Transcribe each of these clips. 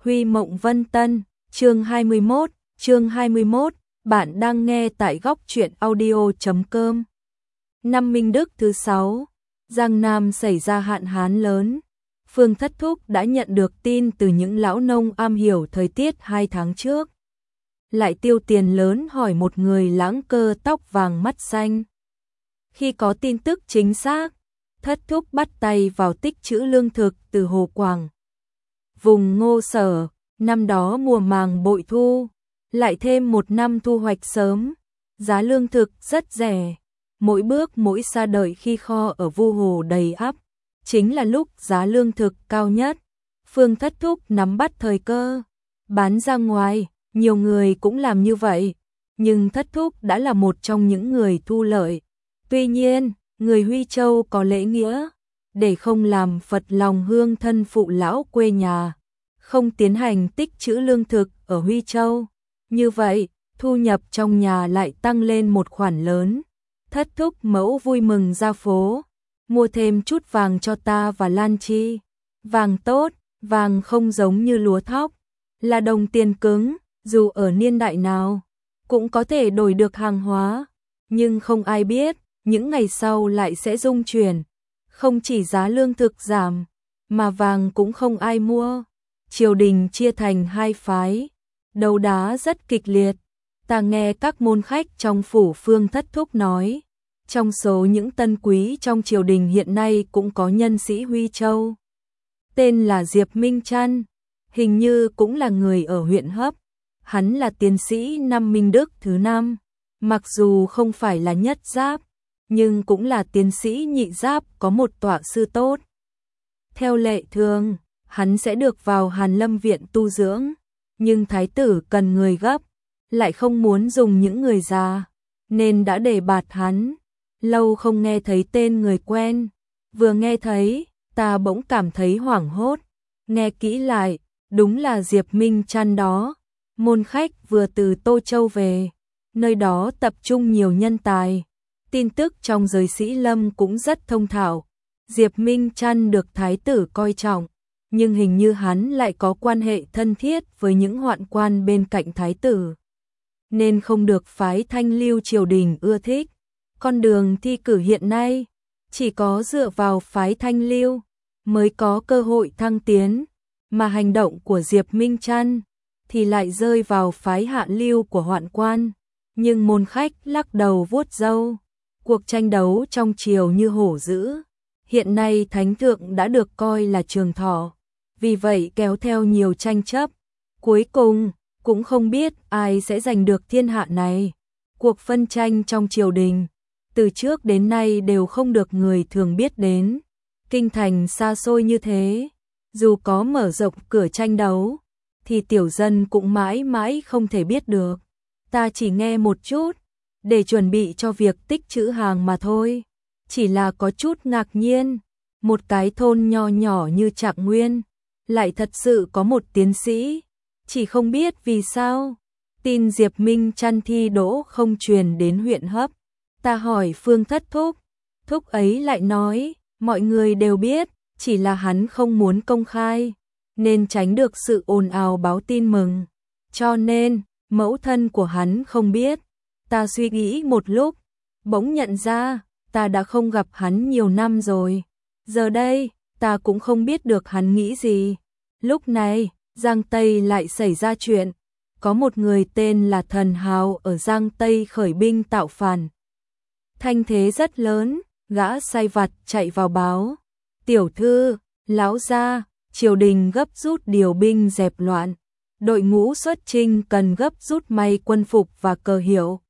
Huy Mộng Vân Tân, chương 21, bạn đang nghe tại góc truyện audio.com. Năm Minh Đức thứ 6, Giang Nam xảy ra hạn hán lớn. Phương Thất Thúc đã nhận được tin từ những lão nông am hiểu thời tiết 2 tháng trước. Lại tiêu tiền lớn hỏi một người lãng cơ tóc vàng mắt xanh. Khi có tin tức chính xác, Thất Thúc bắt tay vào tích trữ lương thực từ Hồ Quảng. Vùng Ngô Sở, năm đó mùa màng bội thu, lại thêm một năm thu hoạch sớm, giá lương thực rất rẻ, mỗi bước mỗi xa đợi khi kho ở Vu Hồ đầy ắp, chính là lúc giá lương thực cao nhất. Phương Thất Thúc nắm bắt thời cơ, bán ra ngoài, nhiều người cũng làm như vậy, nhưng Thất Thúc đã là một trong những người thu lợi. Tuy nhiên, người Huy Châu có lễ nghĩa, để không làm phật lòng hương thân phụ lão quê nhà, không tiến hành tích trữ lương thực ở Huy Châu. Như vậy, thu nhập trong nhà lại tăng lên một khoản lớn. Thất Thúc mẫu vui mừng ra phố, mua thêm chút vàng cho ta và Lan Chi. Vàng tốt, vàng không giống như lúa thóc, là đồng tiền cứng, dù ở niên đại nào, cũng có thể đổi được hàng hóa. Nhưng không ai biết, những ngày sau lại sẽ rung chuyển. Không chỉ giá lương thực giảm, mà vàng cũng không ai mua. Triều đình chia thành hai phái, đấu đá rất kịch liệt. Ta nghe các môn khách trong phủ Phương Thất Thúc nói, trong số những tân quý trong triều đình hiện nay cũng có nhân sĩ Huy Châu. Tên là Diệp Minh Trăn, hình như cũng là người ở huyện Hấp. Hắn là tiến sĩ năm Minh Đức thứ 5, mặc dù không phải là nhất giáp, nhưng cũng là tiến sĩ nhị giáp có một tọa sư tốt. Theo lệ thường, hắn sẽ được vào Hàn Lâm viện tu dưỡng, nhưng thái tử cần người gấp, lại không muốn dùng những người già, nên đã đề bạt hắn. Lâu không nghe thấy tên người quen, vừa nghe thấy, ta bỗng cảm thấy hoảng hốt. Nghe kỹ lại, đúng là Diệp Minh Trăn đó. Môn khách vừa từ Tô Châu về, nơi đó tập trung nhiều nhân tài. Tin tức trong giới sĩ lâm cũng rất thông thạo. Diệp Minh Trăn được thái tử coi trọng, nhưng hình như hắn lại có quan hệ thân thiết với những hoạn quan bên cạnh thái tử, nên không được phái Thanh Lưu triều đình ưa thích. Con đường thi cử hiện nay, chỉ có dựa vào phái Thanh Lưu mới có cơ hội thăng tiến, mà hành động của Diệp Minh Trăn thì lại rơi vào phái Hạ Lưu của hoạn quan. Nhưng môn khách lắc đầu vuốt râu. Cuộc tranh đấu trong triều như hổ dữ. Hiện nay thánh thượng đã được coi là trường thọ, vì vậy kéo theo nhiều tranh chấp. Cuối cùng, cũng không biết ai sẽ giành được thiên hạ này. Cuộc phân tranh trong triều đình, từ trước đến nay đều không được người thường biết đến. Kinh thành xa xôi như thế, dù có mở rộng cửa tranh đấu, thì tiểu dân cũng mãi mãi không thể biết được. Ta chỉ nghe một chút, để chuẩn bị cho việc tích trữ hàng mà thôi. Chỉ là có chút ngạc nhiên, một cái thôn nho nhỏ như Trạng Nguyên, lại thật sự có một tiến sĩ, chỉ không biết vì sao. Tin Diệp Minh Trăn thi đỗ không truyền đến huyện Hấp. Ta hỏi Phương Thất Thúc, Thúc ấy lại nói, mọi người đều biết, chỉ là hắn không muốn công khai, nên tránh được sự ồn ào báo tin mừng. Cho nên, mẫu thân của hắn không biết. Ta suy nghĩ một lúc, bỗng nhận ra, ta đã không gặp hắn nhiều năm rồi. Giờ đây, ta cũng không biết được hắn nghĩ gì. Lúc này, Giang Tây lại xảy ra chuyện. Có một người tên là Thần Hào ở Giang Tây khởi binh tạo phản. Thanh thế rất lớn, gã sai vặt chạy vào báo. Tiểu thư, lão gia, triều đình gấp rút điều binh dẹp loạn. Đội ngũ xuất chinh cần gấp rút may quân phục và cờ hiệu,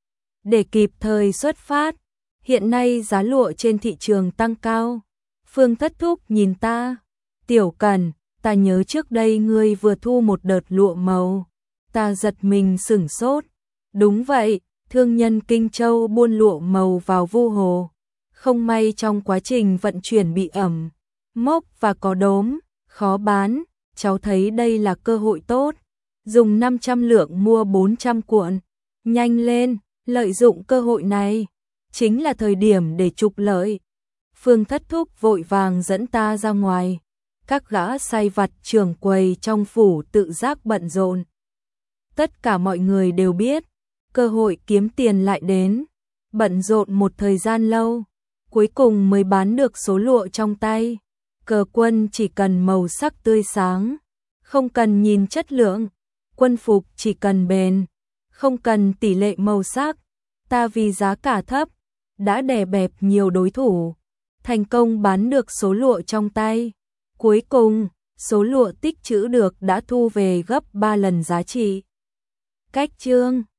để kịp thời xuất phát. Hiện nay giá lụa trên thị trường tăng cao. Phương Thất Thúc nhìn ta, Tiểu Cần, ta nhớ trước đây ngươi vừa thu một đợt lụa màu. Ta giật mình sửng sốt. Đúng vậy, thương nhân Kinh Châu buôn lụa màu vào Vu Hồ. Không may trong quá trình vận chuyển bị ẩm, mốc và có đốm, khó bán. Cháu thấy đây là cơ hội tốt. Dùng 500 lượng mua 400 cuộn. Nhanh lên, lợi dụng cơ hội này, chính là thời điểm để trục lợi. Phương Thất Thúc vội vàng dẫn ta ra ngoài. các gã sai vặt trưởng quầy trong phủ tự giác bận rộn. Tất cả mọi người đều biết, cơ hội kiếm tiền lại đến, bận rộn một thời gian lâu, cuối cùng mới bán được số lụa trong tay. Cờ quân chỉ cần màu sắc tươi sáng, không cần nhìn chất lượng, quân phục chỉ cần bền, không cần tỷ lệ màu sắc, ta vì giá cả thấp, đã đè bẹp nhiều đối thủ, thành công bán được số lụa trong tay. Cuối cùng, số lụa tích trữ được đã thu về gấp 3 lần giá trị. Cách chương